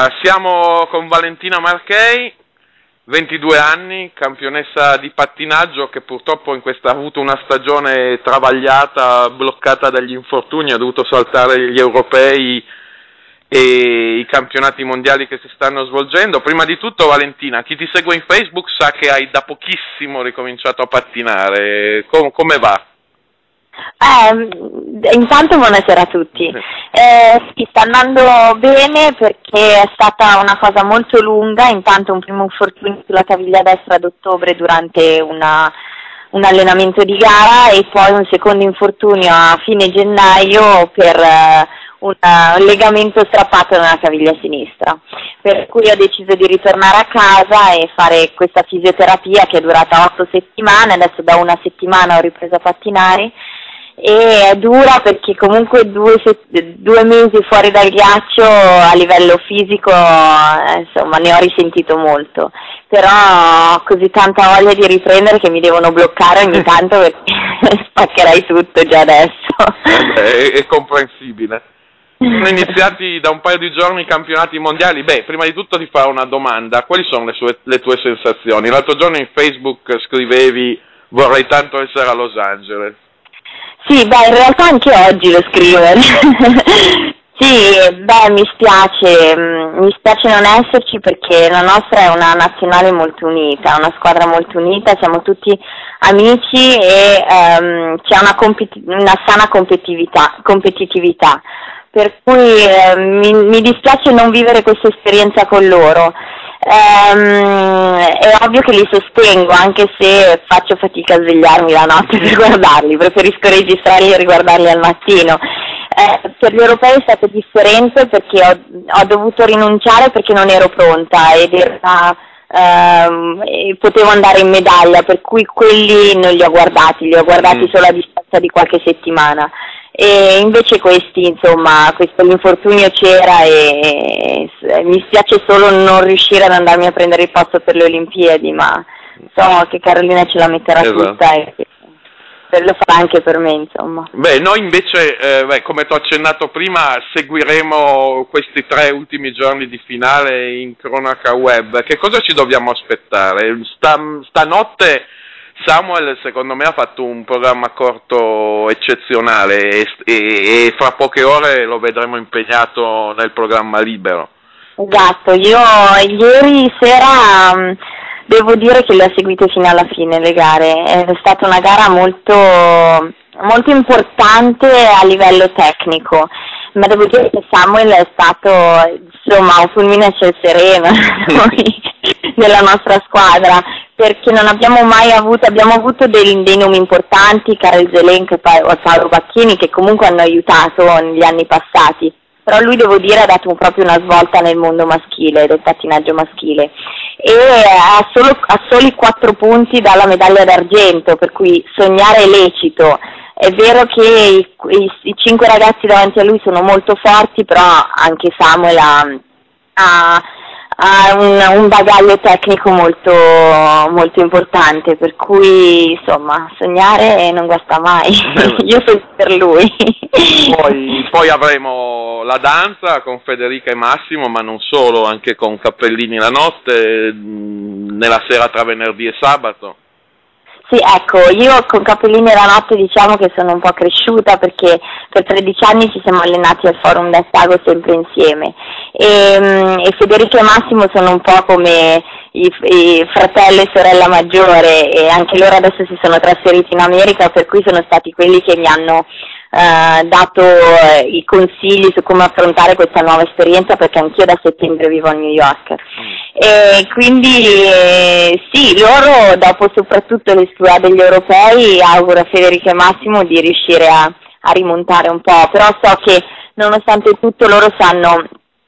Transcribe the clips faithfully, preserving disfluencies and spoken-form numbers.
Allora, siamo con Valentina Marchei, ventidue anni, campionessa di pattinaggio che purtroppo in questa ha avuto una stagione travagliata, bloccata dagli infortuni, ha dovuto saltare gli europei e i campionati mondiali che si stanno svolgendo. Prima di tutto, Valentina, chi ti segue in Facebook sa che hai da pochissimo ricominciato a pattinare. Com- come va? Eh, intanto buonasera a tutti. Eh, sì, sta andando bene perché è stata una cosa molto lunga, intanto un primo infortunio sulla caviglia destra ad ottobre durante una, un allenamento di gara e poi un secondo infortunio a fine gennaio per eh, un, un legamento strappato nella caviglia sinistra, per cui ho deciso di ritornare a casa e fare questa fisioterapia che è durata otto settimane. Adesso da una settimana ho ripreso a pattinare e è dura perché comunque due, due mesi fuori dal ghiaccio a livello fisico, eh, insomma, ne ho risentito molto, però ho così tanta voglia di riprendere che mi devono bloccare ogni tanto perché spaccherai tutto già adesso. Eh beh, è, è comprensibile. Sono iniziati da un paio di giorni i campionati mondiali. Beh, prima di tutto ti farò una domanda: quali sono le, sue, le tue sensazioni? L'altro giorno in Facebook scrivevi vorrei tanto essere a Los Angeles. Sì, beh, in realtà anche oggi lo scrivo. Sì, beh, mi spiace, mi spiace non esserci perché la nostra è una nazionale molto unita, una squadra molto unita, siamo tutti amici e um, c'è una, competi- una sana competitività, competitività, per cui eh, mi, mi dispiace non vivere questa esperienza con loro. Um, è ovvio che li sostengo, anche se faccio fatica a svegliarmi la notte per guardarli, preferisco registrarli e riguardarli al mattino. Eh, per gli europei è stato differente perché ho, ho dovuto rinunciare perché non ero pronta ed era, ehm, e potevo andare in medaglia, per cui quelli non li ho guardati, li ho guardati mm. solo a distanza di qualche settimana. E invece questi, insomma, questo l'infortunio c'era e, e mi spiace solo non riuscire ad andarmi a prendere il posto per le Olimpiadi, ma so che Carolina ce la metterà esatto. tutta e lo farà anche per me, insomma. Beh, noi invece, eh, beh, come ti ho accennato prima, seguiremo questi tre ultimi giorni di finale in cronaca web. Che cosa ci dobbiamo aspettare? Sta, stanotte Samuel secondo me ha fatto un programma corto eccezionale e, e, e fra poche ore lo vedremo impegnato nel programma libero. Esatto, io ieri sera um, devo dire che le ho seguite fino alla fine le gare, è stata una gara molto, molto importante a livello tecnico, ma devo dire che Samuel è stato insomma un fulmine a ciel sereno nella nostra squadra, perché non abbiamo mai avuto, abbiamo avuto dei, dei nomi importanti, Karel Zelenko e Paolo Bacchini, che comunque hanno aiutato negli anni passati, però lui, devo dire, ha dato proprio una svolta nel mondo maschile, del pattinaggio maschile, e ha, solo, ha soli quattro punti dalla medaglia d'argento, per cui sognare è lecito. È vero che i, i, i cinque ragazzi davanti a lui sono molto forti, però anche Samuel ha, ha ha un, un bagaglio tecnico molto, molto importante, per cui insomma sognare non guasta mai. Io sono per lui. Poi, poi avremo la danza con Federica e Massimo, ma non solo, anche con Cappellini la notte, nella sera tra venerdì e sabato. Sì, ecco, io con Cappellini la notte diciamo che sono un po' cresciuta perché per tredici anni ci siamo allenati al Forum d'Estago sempre insieme e, e Federico e Massimo sono un po' come i, i fratello e sorella maggiore e anche loro adesso si sono trasferiti in America, per cui sono stati quelli che mi hanno Uh, dato uh, i consigli su come affrontare questa nuova esperienza, perché anch'io da settembre vivo a New York mm. e quindi eh, sì, loro dopo soprattutto l'esclusiva degli europei auguro a Federico e Massimo di riuscire a, a rimontare un po', però so che nonostante tutto loro sanno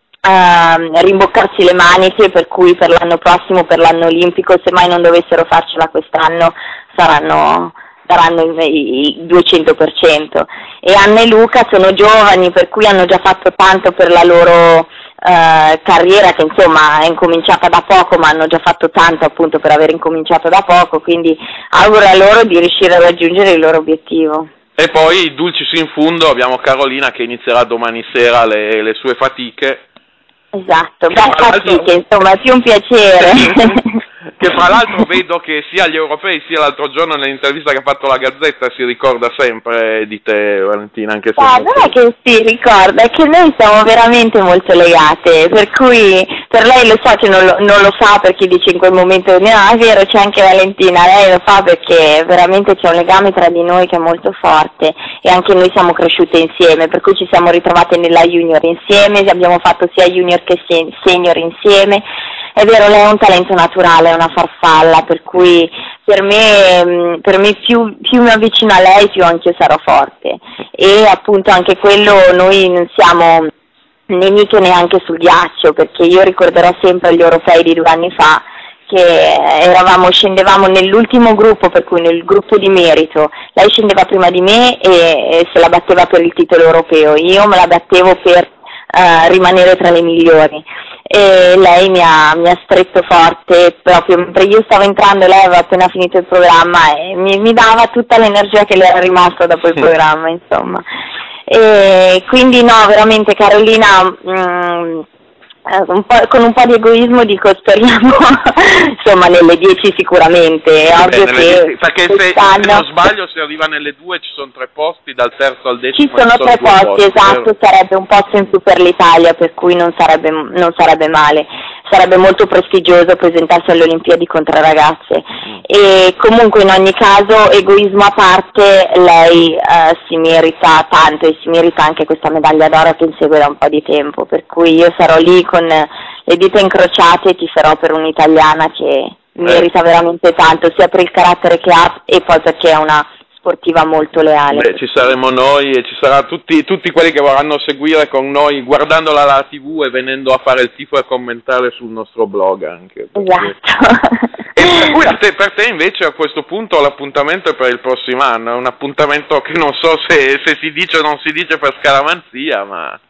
uh, rimboccarsi le maniche, per cui per l'anno prossimo, per l'anno olimpico, se mai non dovessero farcela quest'anno saranno saranno il duecento per cento, e Anna e Luca sono giovani, per cui hanno già fatto tanto per la loro eh, carriera, che insomma è incominciata da poco, ma hanno già fatto tanto appunto per aver incominciato da poco, quindi auguro a loro di riuscire a raggiungere il loro obiettivo. E poi, dulcis in fundo, abbiamo Carolina che inizierà domani sera le, le sue fatiche Esatto, beh, capite, insomma, è più un piacere. Che fra l'altro vedo che sia agli europei sia l'altro giorno nell'intervista che ha fatto la Gazzetta si ricorda sempre di te, Valentina, anche se... No, non non è che si ricorda, è che noi siamo veramente molto legate, per cui per lei lo so che non lo, non lo sa perché dice in quel momento, no, è vero, c'è anche Valentina, lei lo fa perché veramente c'è un legame tra di noi che è molto forte e anche noi siamo cresciute insieme, per cui ci siamo ritrovate nella junior insieme, abbiamo fatto sia junior che senior insieme. È vero, lei è un talento naturale, è una farfalla, per cui per me, per me più, più mi avvicino a lei, più anche io sarò forte. E appunto anche quello, noi non siamo nemiche neanche sul ghiaccio, perché io ricorderò sempre gli europei di due anni fa, che eravamo, scendevamo nell'ultimo gruppo, per cui nel gruppo di merito, lei scendeva prima di me e, e se la batteva per il titolo europeo, io me la battevo per uh, rimanere tra le migliori. E lei mi ha, mi ha stretto forte proprio mentre io stavo entrando, lei aveva appena finito il programma e mi, mi dava tutta l'energia che le era rimasta dopo il programma, insomma. E quindi no, veramente Carolina, mh, un po', con un po' di egoismo dico speriamo insomma nelle dieci sicuramente, è ovvio Beh, che dieci, perché se, se non sbaglio se arriva nelle due ci sono tre posti, dal terzo al decimo ci sono, ci sono tre posti, posti, esatto, vero? Sarebbe un posto in più per l'Italia, per cui non sarebbe, non sarebbe male, sarebbe molto prestigioso presentarsi alle Olimpiadi contro ragazze. Mm. E comunque in ogni caso, egoismo a parte, lei eh, si merita tanto e si merita anche questa medaglia d'oro che insegue da un po' di tempo, per cui io sarò lì con le dita incrociate e tiferò per un'italiana che eh. merita veramente tanto, sia per il carattere che ha e poi perché è una sportiva molto leale. Beh, ci saremo noi e ci saranno tutti, tutti quelli che vorranno seguire con noi guardandola alla tivù e venendo a fare il tifo e a commentare sul nostro blog anche. Perché... Esatto. E per cui a te, per te invece a questo punto l'appuntamento è per il prossimo anno, è un appuntamento che non so se, se si dice o non si dice per scaramanzia, ma...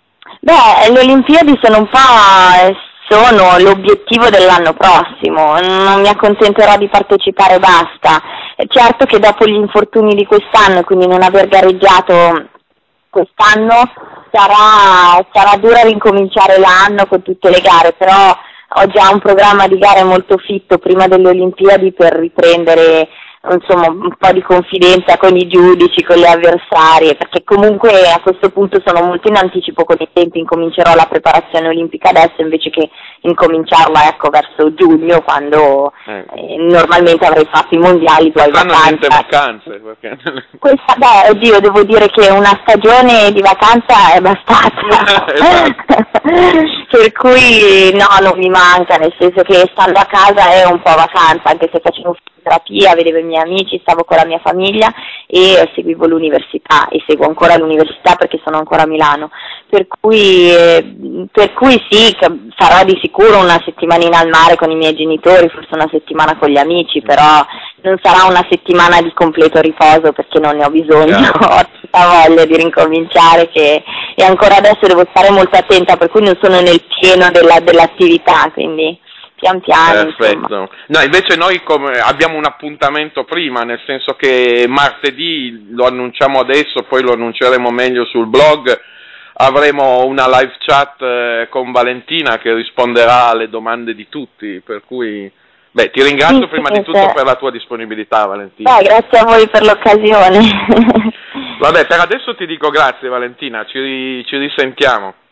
Beh, le Olimpiadi sono un po'... sono l'obiettivo dell'anno prossimo, non mi accontenterò di partecipare e basta. È certo che dopo gli infortuni di quest'anno, quindi non aver gareggiato quest'anno, sarà, sarà dura ricominciare l'anno con tutte le gare, però ho già un programma di gare molto fitto prima delle Olimpiadi per riprendere insomma un po' di confidenza con i giudici, con le avversarie, perché comunque a questo punto sono molto in anticipo con i tempi, incomincerò la preparazione olimpica adesso invece che incominciarla ecco verso giugno quando eh. Eh, normalmente avrei fatto i mondiali, poi vacanze. vacanze perché... Questa, beh, oddio, devo dire che una stagione di vacanza è bastata. Esatto. Per cui no, non mi manca, nel senso che stando a casa è un po' vacanza, anche se facevo terapia, vedevo i miei amici, stavo con la mia famiglia e seguivo l'università e seguo ancora l'università perché sono ancora a Milano, per cui, eh, per cui sì, farò di sicuro una settimanina al mare con i miei genitori, forse una settimana con gli amici, però non sarà una settimana di completo riposo perché non ne ho bisogno, ho tutta voglia di ricominciare che, e ancora adesso devo stare molto attenta, per cui non sono nel pieno della, dell'attività, quindi pian piano. Perfetto. Insomma. No, invece noi come abbiamo un appuntamento prima, nel senso che martedì, lo annunciamo adesso, poi lo annunceremo meglio sul blog, avremo una live chat eh, con Valentina che risponderà alle domande di tutti, per cui beh, ti ringrazio sì, prima sì, di tutto sì. per la tua disponibilità, Valentina. Beh, grazie a voi per l'occasione. Vabbè, per adesso ti dico grazie, Valentina, ci, ci risentiamo.